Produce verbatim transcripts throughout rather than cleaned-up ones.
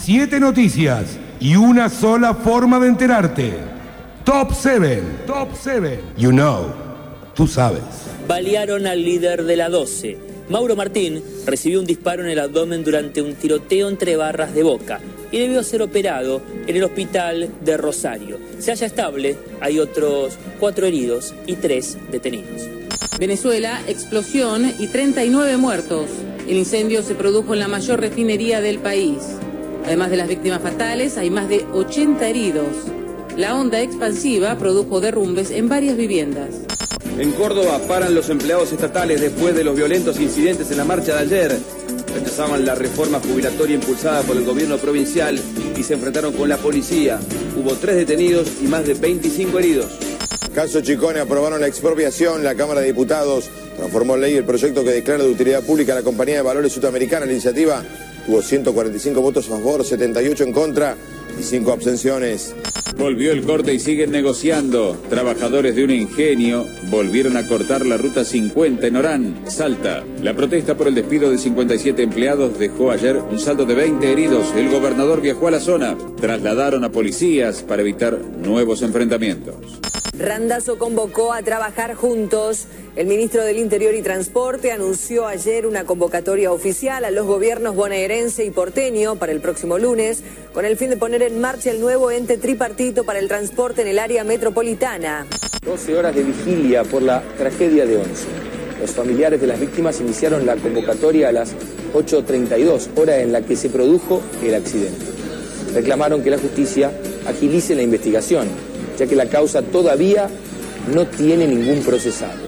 Siete noticias y una sola forma de enterarte. Top siete. Top siete. You know. Tú sabes. Balearon al líder de la doce. Mauro Martín recibió un disparo en el abdomen durante un tiroteo entre barras de Boca y debió ser operado en el hospital de Rosario. Se halla estable, hay otros cuatro heridos y tres detenidos. Venezuela, explosión y treinta y nueve muertos. El incendio se produjo en la mayor refinería del país. Además de las víctimas fatales, hay más de ochenta heridos. La onda expansiva produjo derrumbes en varias viviendas. En Córdoba paran los empleados estatales después de los violentos incidentes en la marcha de ayer. Rechazaban la reforma jubilatoria impulsada por el gobierno provincial y se enfrentaron con la policía. Hubo tres detenidos y más de veinticinco heridos. Caso Chicone, aprobaron la expropiación. La Cámara de Diputados transformó en ley el proyecto que declara de utilidad pública la Compañía de Valores Sudamericana. La iniciativa tuvo ciento cuarenta y cinco votos a favor, setenta y ocho en contra y cinco abstenciones. Volvió el corte y siguen negociando. Trabajadores de un ingenio volvieron a cortar la ruta cincuenta en Orán, Salta. La protesta por el despido de cincuenta y siete empleados dejó ayer un saldo de veinte heridos. El gobernador viajó a la zona. Trasladaron a policías para evitar nuevos enfrentamientos. Randazzo convocó a trabajar juntos. El ministro del Interior y Transporte anunció ayer una convocatoria oficial a los gobiernos bonaerense y porteño para el próximo lunes, con el fin de poner en marcha el nuevo ente tripartito para el transporte en el área metropolitana. doce horas de vigilia por la tragedia de Once. Los familiares de las víctimas iniciaron la convocatoria a las ocho treinta y dos, hora en la que se produjo el accidente. Reclamaron que la justicia agilice la investigación, ya que la causa todavía no tiene ningún procesado.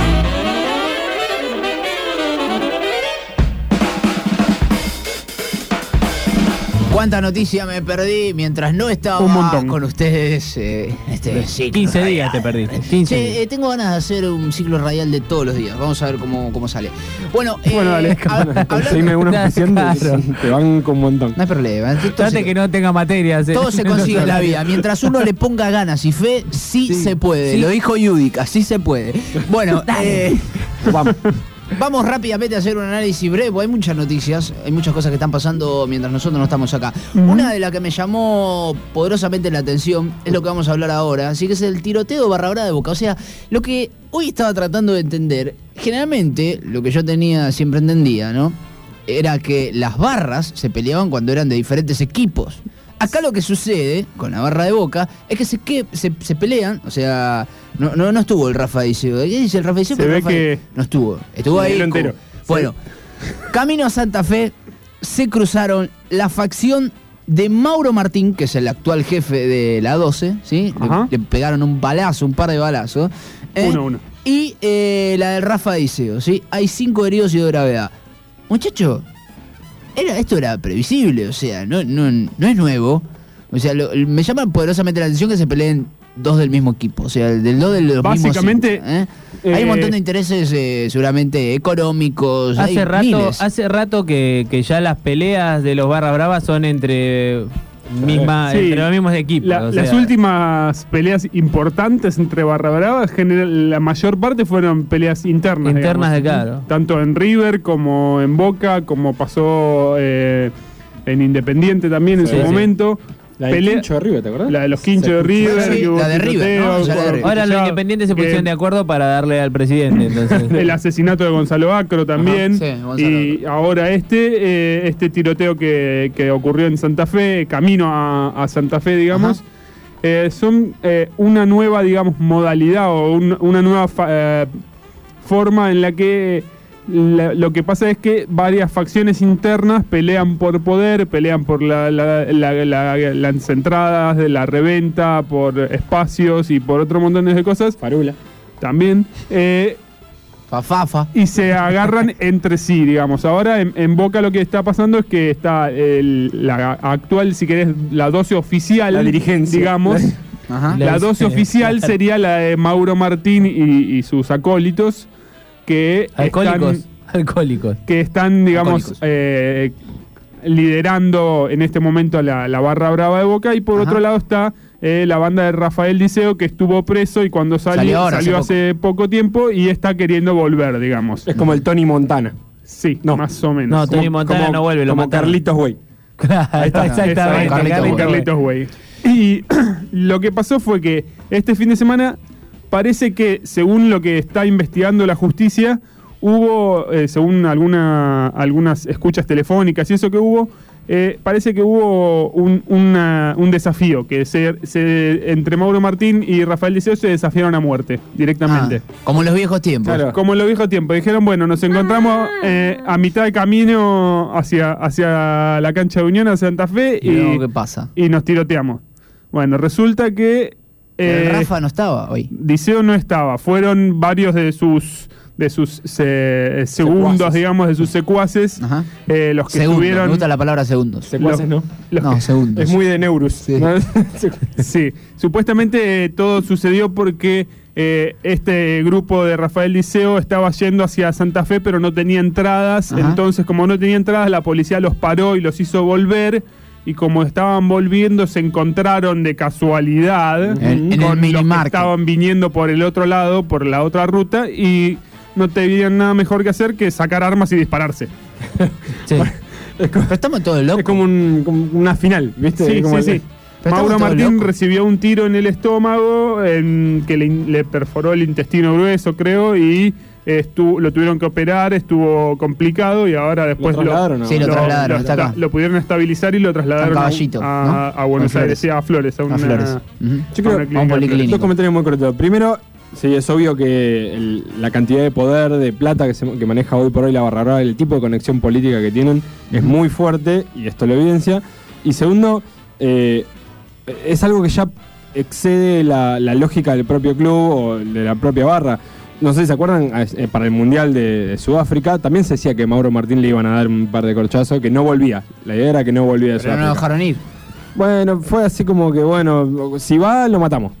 Cuánta noticia me perdí mientras no estaba con ustedes. Eh, este ciclo quince radial. días te perdiste. quince Sí, días. eh, tengo ganas de hacer un ciclo radial de todos los días. Vamos a ver cómo, cómo sale. Bueno, eh, Bueno, dale, hab- conseguime una opción, Claro. te van con un montón. No hay problema. Trate que no tenga materias. eh. Todo se consigue en la vida. Mientras uno le ponga ganas y fe, sí, Sí, se puede. sí. Lo dijo Yudica, sí se puede. Bueno, eh, Vamos. vamos rápidamente a hacer un análisis breve, porque hay muchas noticias, hay muchas cosas que están pasando mientras nosotros no estamos acá. Una de las que me llamó poderosamente la atención es lo que vamos a hablar ahora, así que es el tiroteo barra brava de Boca. O sea, lo que hoy estaba tratando de entender, generalmente, lo que yo tenía, siempre entendía, ¿no? Era que las barras se peleaban cuando eran de diferentes equipos. Acá lo que sucede con la barra de Boca es que se, que, se, se pelean, o sea, no, no, no estuvo el Rafa Diceo. ¿Qué dice el Rafa Diceo? Se Pero ve Rafa que- no estuvo. Estuvo ahí. Lo como- entero. Bueno, camino a Santa Fe se cruzaron la facción de Mauro Martín, que es el actual jefe de la doce, ¿sí? Ajá. Le, le pegaron un balazo, un par de balazos. ¿eh? Uno, uno. Y eh, la del Rafa Diceo, ¿sí? Hay cinco heridos y de gravedad. Muchacho, era, esto era previsible, o sea, no, no, no es nuevo. O sea, lo- me llama poderosamente la atención que se peleen dos del mismo equipo, o sea, del dos de los Básicamente, mismos cinco, ¿eh? Hay un eh, montón de intereses eh, seguramente económicos. Hace hay rato, miles. hace rato que, que ya las peleas de los barra bravas son entre misma, Sí. entre los mismos equipos. La- o las sea, últimas peleas importantes entre Barra Bravas, general, la mayor parte fueron peleas internas. Internas digamos. de claro. Tanto en River como en Boca, como pasó eh, en Independiente también en Sí, su sí. momento. La del Pelea- quincho de River, ¿te acordás? La de los quinchos de Se- River. Sí, que hubo la de River, tiroteo, ¿no? Esa la de por- River. Ahora los ya- independientes se que- pusieron de acuerdo para darle al presidente. Entonces. el asesinato de Gonzalo Acro también. Ajá, sí, Gonzalo y ahora este, eh, este tiroteo que, que ocurrió en Santa Fe, camino a, a Santa Fe, digamos, eh, son eh, una nueva, digamos, modalidad o un- una nueva fa- eh, forma en la que la- lo que pasa es que varias facciones internas pelean por poder, pelean por la- la- la- la- las entradas de la reventa, por espacios y por otro montón de cosas. Farula. También. Eh, Fafafa. y se agarran entre sí, digamos. Ahora en, en Boca lo que está pasando es que está el- la actual, si querés, la doce oficial, La dirigencia. digamos. Ajá. La doce oficial sería la de Mauro Martín y, y sus acólitos, que Alcohólicos. están, Alcohólicos. que están, digamos, Alcohólicos. eh, liderando en este momento la, la barra brava de Boca. Y por Ajá. otro lado está eh, la banda de Rafael Diceo, que estuvo preso y cuando salió, Salió ahora, salió hace hace poco tiempo y está queriendo volver, digamos. Es como el Tony Montana. Sí, No. más o menos. No, Tony Como- Montana como- no vuelve, lo como mataron. Carlitos Way. Claro, está, exactamente. Carlitos, Carlitos Way. Y lo que pasó fue que este fin de semana parece que, según lo que está investigando la justicia, hubo, eh, según alguna, algunas escuchas telefónicas y eso que hubo, eh, parece que hubo un, una, un desafío, que se, se, entre Mauro Martín y Rafael Diceo se desafiaron a muerte directamente. Ah, como en los viejos tiempos. Claro. Como en los viejos tiempos. Dijeron, bueno, nos encontramos eh, a mitad de camino hacia, hacia la cancha de Unión, hacia Santa Fe, y, y, ¿qué pasa? y nos tiroteamos. Bueno, resulta que... Eh, Rafa no estaba hoy. Diceo no estaba. Fueron varios de sus... de sus se, segundos, secuaces. digamos, de sus secuaces, eh, los que segundos, estuvieron... me gusta la palabra segundos. Secuaces, ¿no? Los no, que, segundos. Es muy de Neurus. Sí, ¿no? sí. Supuestamente eh, todo sucedió porque eh, este grupo de Rafael Diceo estaba yendo hacia Santa Fe, pero no tenía entradas. Ajá. Entonces, como no tenía entradas, la policía los paró y los hizo volver. Y como estaban volviendo, se encontraron de casualidad en, con en el los que estaban viniendo por el otro lado, por la otra ruta, y no tenían nada mejor que hacer que sacar armas y dispararse. Sí. Es como, pero estamos todos locos. Es como, un, como una final, ¿viste? Sí, como sí, el, sí. Mauro Martín recibió un tiro en el estómago en, que le, le perforó el intestino grueso, creo, y estuvo, lo tuvieron que operar, estuvo complicado y ahora después lo trasladaron. Lo, sí, lo, trasladaron, lo, está acá. lo pudieron estabilizar y lo trasladaron a, a, ¿no? a Buenos Aires, sí, a Flores, a, una, a Flores. Uh-huh. Yo creo a un policlínico. Dos comentarios muy cortos. Primero, sí, es obvio que el, la cantidad de poder, de plata que, se, que maneja hoy por hoy la Barra Brava, el tipo de conexión política que tienen, uh-huh. es muy fuerte y esto lo evidencia. Y segundo, eh, es algo que ya excede la, la lógica del propio club o de la propia barra. No sé si se acuerdan, eh, para el Mundial de, de Sudáfrica también se decía que Mauro Martín le iban a dar un par de corchazos, que no volvía. La idea era que no volvía de Pero Sudáfrica. no lo dejaron ir. Bueno, fue así como que, bueno, si va, lo matamos.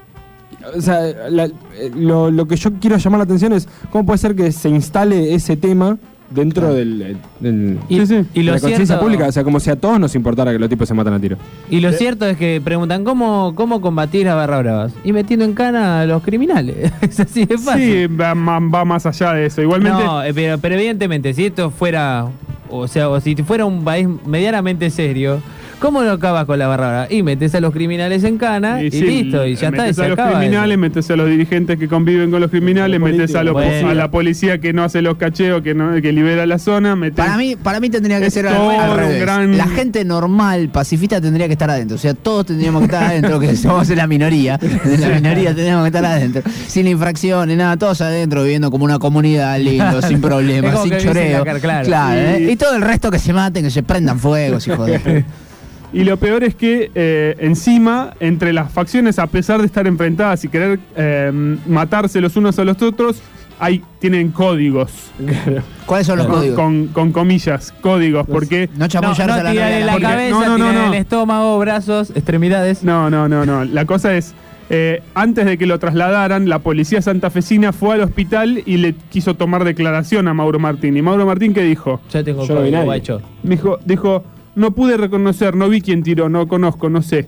O sea, la, lo, lo que yo quiero llamar la atención es cómo puede ser que se instale ese tema dentro claro. del, del y, sí, sí. y de lo la conciencia cierto, pública, o sea, como si a todos nos importara que los tipos se matan a tiro. Y lo ¿Eh? cierto es que preguntan cómo, cómo combatir a Barra Bravas y metiendo en cana a los criminales. Es así de fácil. Sí, va, va más allá de eso. Igualmente. No, pero, pero evidentemente, si esto fuera, o sea, o si fuera un país medianamente serio, ¿cómo lo acabas con la Barra Brava? Y metes a los criminales en cana y, y sí, listo, y ya está. Metes y a los criminales, metes a los dirigentes que conviven con los criminales, los metes a, los, bueno. a la policía que no hace los cacheos, que no que libera la zona. Metes... Para mí, para mí tendría que ser al, al revés. Gran... La gente normal, pacifista, tendría que estar adentro. O sea, todos tendríamos que estar adentro, que somos en la minoría. En la minoría tendríamos que estar adentro. Sin infracciones, nada, todos adentro, viviendo como una comunidad lindo, sin problemas, sin choreo. Cara, claro. claro ¿eh? Y todo el resto que se maten, que se prendan fuegos, hijo de... Y lo peor es que eh, encima, entre las facciones, a pesar de estar enfrentadas y querer eh, matarse los unos a los otros, hay, tienen códigos. ¿Cuáles son los con, códigos? Con, con comillas, códigos, porque... No chamullarse no, no a la novia. En la porque, cabeza, no, no, no, no. el estómago, brazos, extremidades. No, no, no, no. La cosa es... Eh, antes de que lo trasladaran, la policía santafesina fue al hospital y le quiso tomar declaración a Mauro Martín. ¿Y Mauro Martín qué dijo? Ya tengo Yo código, no guacho. Dijo, dijo, no pude reconocer, no vi quién tiró, no conozco, no sé.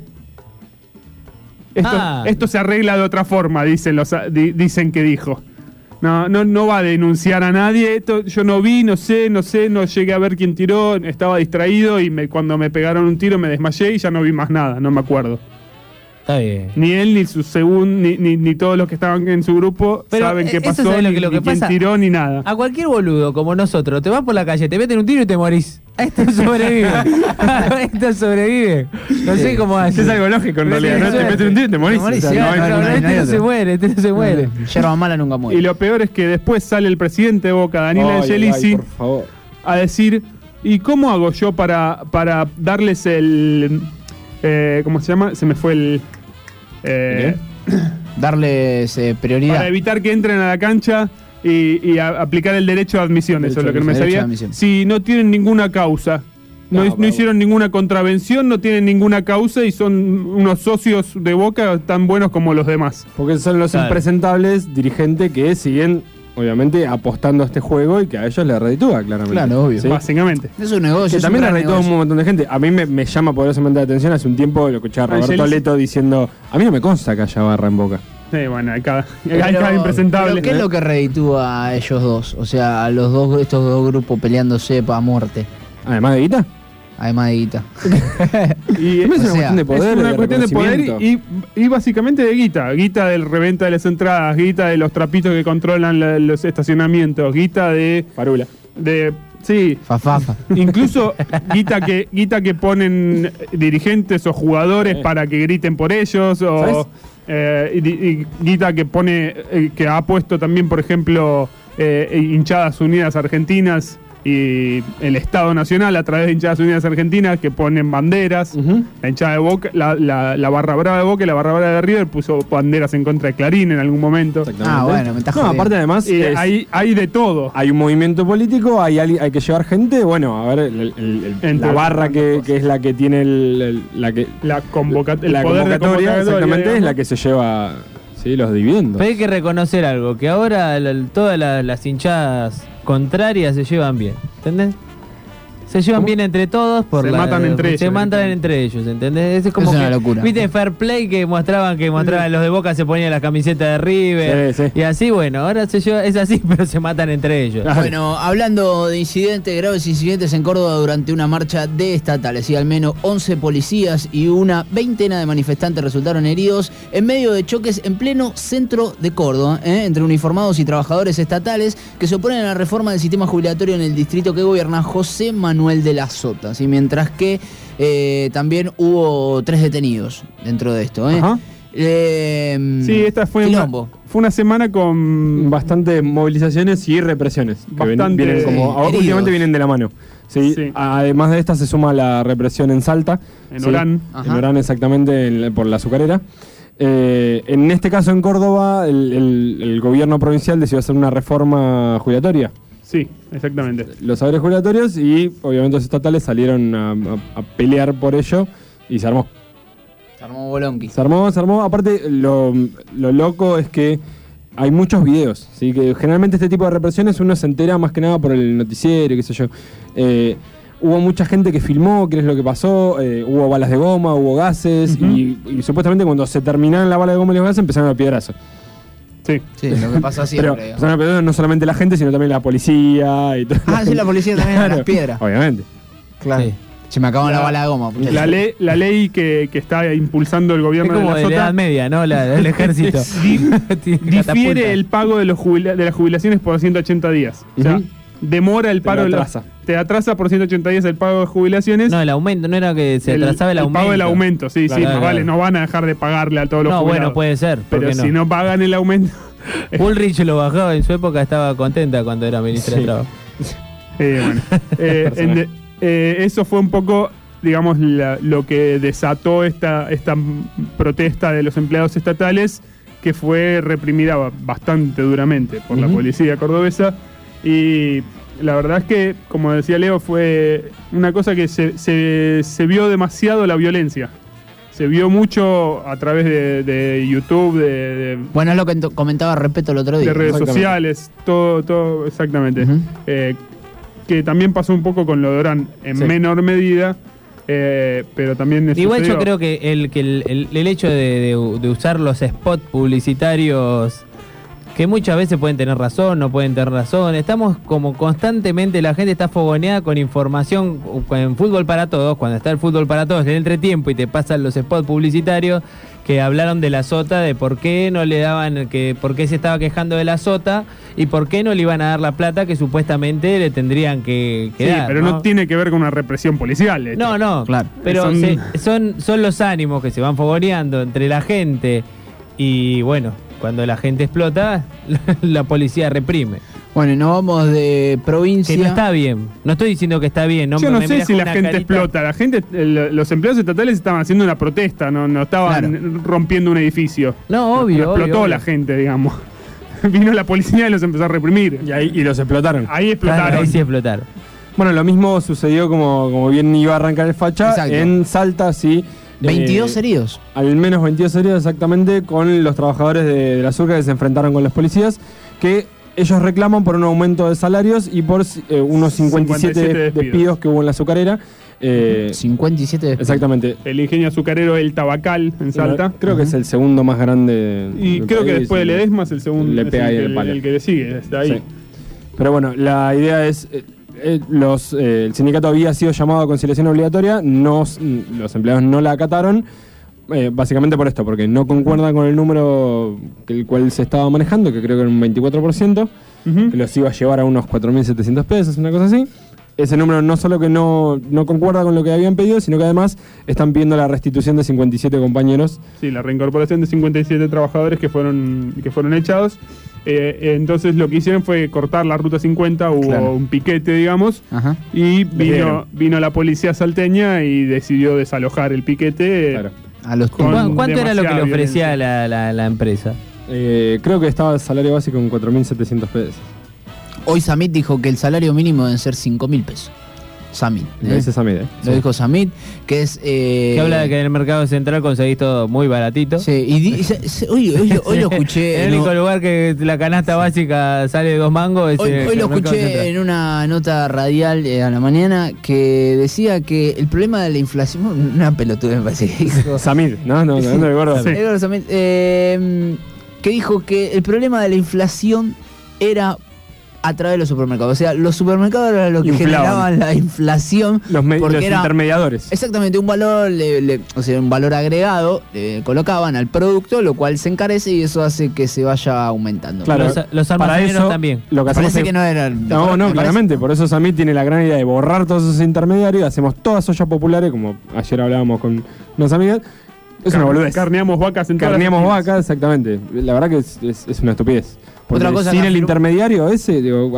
Esto, ah. esto se arregla de otra forma, dicen, los, di, dicen que dijo. No, no, no va a denunciar a nadie. Esto, yo no vi, no sé, no sé, no llegué a ver quién tiró, estaba distraído y me, cuando me pegaron un tiro me desmayé y ya no vi más nada, no me acuerdo. Está bien. Ni él, ni su segundo, ni, ni, ni todos los que estaban en su grupo pero saben qué pasó, lo que, ni, lo que ni quién pasa, tiró, ni nada. A cualquier boludo como nosotros, te vas por la calle, te meten un tiro y te morís. Esto sobrevive. Esto sobrevive. No sí. sé cómo hace. Es algo lógico en realidad. No te meten un tiro y te morís. Te morís o sea, sí, no, no, no, este no se muere, este no se muere. Yerba mala nunca muere. Y lo peor es que después sale el presidente de Boca, Daniel ay, Angelici, ay, por favor. a decir, ¿y cómo hago yo para, para darles el... Eh, ¿Cómo se llama? Se me fue el... Eh, darles eh, prioridad. Para evitar que entren a la cancha y, y a, aplicar el derecho de admisión, derecho eso es lo que no me sabía. Si no tienen ninguna causa, no, no, no hicieron ninguna contravención, no tienen ninguna causa y son unos socios de Boca tan buenos como los demás. Porque son los claro. impresentables dirigentes que siguen, obviamente, apostando a este juego y que a ellos les reditúa, claramente. Claro, obvio. ¿Sí? Básicamente. Es un negocio. Que es también un le reditúa a un montón de gente. A mí me, me llama poderosamente la atención. Hace un tiempo lo escuché a Roberto Angelici. Leto diciendo: a mí no me consta que haya barra en Boca. Sí, bueno, hay cada, pero, hay cada impresentable. Pero ¿qué es lo que reditúa a ellos dos? O sea, a los dos, estos dos grupos peleándose para muerte. ¿Además de guita? Además de guita. Y es o una sea, cuestión de poder. Es una de cuestión de poder reconocimiento. y, y básicamente de guita. Guita del reventa de las entradas, guita de los trapitos que controlan la- los estacionamientos, guita de. Farula. De. Sí. Fafafa. Incluso guita que, guita que ponen dirigentes o jugadores Sí. para que griten por ellos. O ¿Sabes? eh, y, y guita que pone. eh, que ha puesto también, por ejemplo, eh, hinchadas unidas argentinas. Y el Estado Nacional a través de hinchadas unidas argentinas que ponen banderas. Ujú. La hinchada de Boca, la, la, la barra brava de Boca y la barra brava de River puso banderas en contra de Clarín en algún momento. Ah, bueno, me estás No, jodiendo. aparte además Y es- hay, hay de todo. hay un movimiento político, hay, ali- hay que llevar gente, bueno, a ver, el- el- el- Entre la barra otras que, cosas. que es la que tiene el, el- la que La, convoca el la poder de convocatoria, convocatoria, exactamente, es digamos. la que se lleva sí, los dividendos. Pero hay que reconocer algo, que ahora el- todas la- las hinchadas contrarias se llevan bien, ¿entendés? Se llevan ¿Cómo? bien entre todos por Se la- matan entre ellos, se matan directamente. entre ellos, ¿entendés? Es como Es una que, locura. ¿viste Fair Play que mostraban que mostraban los de Boca se ponían las camisetas de River? Sí, sí. Y así, bueno, ahora se lleva, es así, pero se matan entre ellos. Claro. Bueno, hablando de incidentes, graves incidentes en Córdoba durante una marcha de estatales, y al menos once policías y una veintena de manifestantes resultaron heridos en medio de choques en pleno centro de Córdoba, ¿eh? entre uniformados y trabajadores estatales que se oponen a la reforma del sistema jubilatorio en el distrito que gobierna José Manuel de la Sota, ¿sí? Mientras que eh, también hubo tres detenidos dentro de esto. ¿eh? Ajá. Eh, Sí, esta fue una, quilombo. fue una semana con Bastantes movilizaciones y represiones. Que ven- Bastante vienen como, heridos. últimamente vienen de la mano. Sí, Sí. Además de esta se suma la represión en Salta. En Sí, Orán. En Orán exactamente, en la- por la azucarera. Eh, en este caso en Córdoba, el, el- el gobierno provincial decidió hacer una reforma jubilatoria. Sí, exactamente. Los saberes jubilatorios y obviamente los estatales salieron a, a- a pelear por ello y se armó. Se armó Bolonqui. Se armó, se armó. Aparte, lo, lo loco es que hay muchos videos, ¿sí? Que generalmente este tipo de represiones uno se entera más que nada por el noticiero, qué sé yo. Eh, hubo mucha gente que filmó qué es lo que pasó, eh, hubo balas de goma, hubo gases, Ujú. y, y supuestamente cuando se terminaron la bala de goma y los gases empezaron a piedrazos. Sí. Sí, lo que pasa siempre. Pero digamos. empezaron a piedrazos no solamente la gente, sino también la policía y todo. Ah, sí, la policía también a las piedras. Obviamente. Claro. Sí. Se me acabó la, La- bala de goma. muchachos. La ley, la ley que, que está impulsando el Es gobierno como de de la la Edad Sota Media, ¿no? La- el ejército. Tiene catapulta. difiere el pago de, los jubila- de las jubilaciones por ciento ochenta días. O sea, Ujú. demora el Te paro lo de los- atrasa. te atrasa por ciento ochenta días el pago de jubilaciones. No, el aumento, no era que se atrasaba el, aumento. pago del aumento, sí, Claro, sí, claro. más vale, no van a dejar de pagarle a todos los No, jubilados. bueno, puede ser. ¿por Pero qué no? si no pagan el aumento. Bullrich lo bajaba en su época, estaba contenta cuando era ministra de Sí. Trabajo. Eh, bueno, eh, en Personaje. de- eh, eso fue un poco, digamos, la- lo que desató esta, esta m- protesta de los empleados estatales, que fue reprimida ba- bastante duramente por la Ujú. policía cordobesa. Y la verdad es que, como decía Leo, fue una cosa que se, se- se vio demasiado la violencia. Se vio mucho a través de, de YouTube, de, de- Bueno, es lo que ento- comentaba Respeto el otro día. de redes Exactamente. sociales, todo, todo, exactamente. Ujú. Eh, que también pasó un poco con lo de Orán, en Sí. menor medida, eh, pero también Igual yo sucedió. creo que el, que el, el- el hecho de, de- de usar los spots publicitarios, que muchas veces pueden tener razón, no pueden tener razón, estamos como constantemente, la gente está fogoneada con información en Fútbol para Todos, cuando está el Fútbol para Todos en el entretiempo y te pasan los spots publicitarios que hablaron de la Sota, de por qué no le daban, que por qué se estaba quejando de la Sota y por qué no le iban a dar la plata que supuestamente le tendrían que, que Sí, dar, pero no tiene que ver con una represión policial. esto. no, no, Claro. pero Son- se- son, son los ánimos que se van fogoneando entre la gente y bueno, cuando la gente explota, la policía reprime. Bueno, y nos vamos de provincia. Que no está bien. No estoy diciendo que está bien. No Yo me- no me sé miras si con la una gente carita- explota. La gente, el- los empleados estatales estaban haciendo una protesta, no, no estaban Claro. rompiendo un edificio. No, obvio. Lo explotó obvio, la obvio. gente, digamos. Vino la policía y los empezó a reprimir. Y ahí y los explotaron. Ahí explotaron. Claro, ahí sí explotaron. Bueno, lo mismo sucedió como, como bien iba a arrancar el facha. Exacto. En Salta, sí. veintidós eh, heridos. Al menos veintidós heridos exactamente con los trabajadores de, de la azúcar que se enfrentaron con los policías, que ellos reclaman por un aumento de salarios y por eh, unos cincuenta y siete, cincuenta y siete despidos. despidos que hubo en la azucarera. Eh, cincuenta y siete de- exactamente. El ingenio azucarero El Tabacal en Salta. Creo que es el segundo más grande. Y del creo que país, después del y- Ledesma es el segundo. Le es pega ahí el, el que- palo. el que le sigue, está ahí. Sí. Pero bueno, la idea es. eh, eh, los, eh, el sindicato había sido llamado a conciliación obligatoria, no, los empleados no la acataron, eh, básicamente por esto, porque no concuerdan con el número que el cual se estaba manejando, que creo que era un veinticuatro por ciento, uh-huh. que los iba a llevar a unos cuatro mil setecientos pesos, una cosa así. Ese número no solo que no, no concuerda con lo que habían pedido, sino que además están pidiendo la restitución de cincuenta y siete compañeros. Sí, la reincorporación de cincuenta y siete trabajadores que fueron, que fueron echados. Eh, entonces lo que hicieron fue cortar la ruta cincuenta, hubo claro. un piquete, digamos, Ajá. y vino, vino la policía salteña y decidió desalojar el piquete. Claro. A los ¿Cuánto era lo que le ofrecía la, la, la empresa? Eh, creo que estaba el salario básico en cuatro mil setecientos pesos. Hoy Samit dijo que el salario mínimo deben ser cinco mil pesos. Samit. ¿eh? Lo dice Samit, ¿eh? Lo dijo Samit, que es... Eh... Que habla de que en el mercado central conseguís todo muy baratito. Sí, y di, se, se, hoy, hoy, hoy lo escuché... el único no, lugar que la canasta básica sale de dos mangos es Hoy, el, hoy el lo escuché central. En una nota radial eh, a la mañana que decía que el problema de la inflación... Una pelotuda me parece que dijo... Samit, ¿no? No, no, no, no, sí. no Samit, eh, que dijo que el problema de la inflación era... a través de los supermercados. O sea, los supermercados eran lo que Inflaban. generaban la inflación. Los, me, los era, intermediadores. Exactamente, un valor, le, le, o sea, un valor agregado le colocaban al producto, lo cual se encarece y eso hace que se vaya aumentando. Claro, los, los almaceneros también. Lo que parece es, que no era. No, no, claramente. Parece. Por eso Samit tiene la gran idea de borrar todos esos intermediarios. Hacemos todas ollas populares, como ayer hablábamos con unas amigas. Es Car una boludez. Carneamos vacas en Carneamos vacas, exactamente. La verdad que es, es, es una estupidez. Porque Otra cosa sin el afirmo, intermediario ese, digo,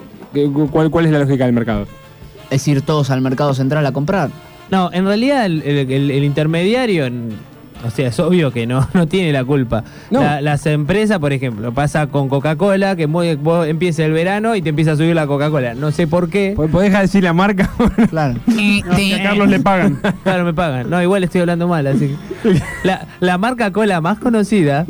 ¿cuál, ¿cuál es la lógica del mercado? Es ir todos al mercado central a comprar. No, en realidad el, el, el, el intermediario, o sea, es obvio que no, no tiene la culpa. No. La, las empresas, por ejemplo, pasa con Coca-Cola, que muy, vos empieza el verano y te empieza a subir la Coca-Cola. No sé por qué. ¿Podés dejar de decir la marca? Claro. No, a Carlos le pagan. Claro, me pagan. No, igual estoy hablando mal, así que... La, la marca cola más conocida...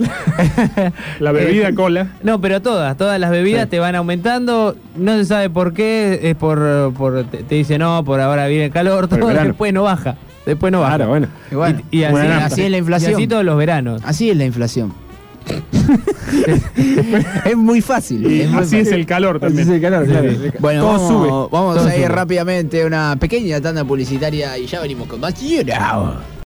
La bebida cola. No, pero todas, todas las bebidas sí. te van aumentando. No se sabe por qué. Es por... por te, te dice no, por ahora viene el calor. Todo, después no baja. Después no baja. Claro, bueno. Y, bueno, y, y así, bueno, así es la inflación. Y así todos los veranos. Así es la inflación. Es muy fácil. Y es muy así fácil. es el calor también. Así es el calor, sí, claro. Sí. Bueno, todo vamos, sube. vamos todo a ir sube. rápidamente a una pequeña tanda publicitaria y ya venimos con más.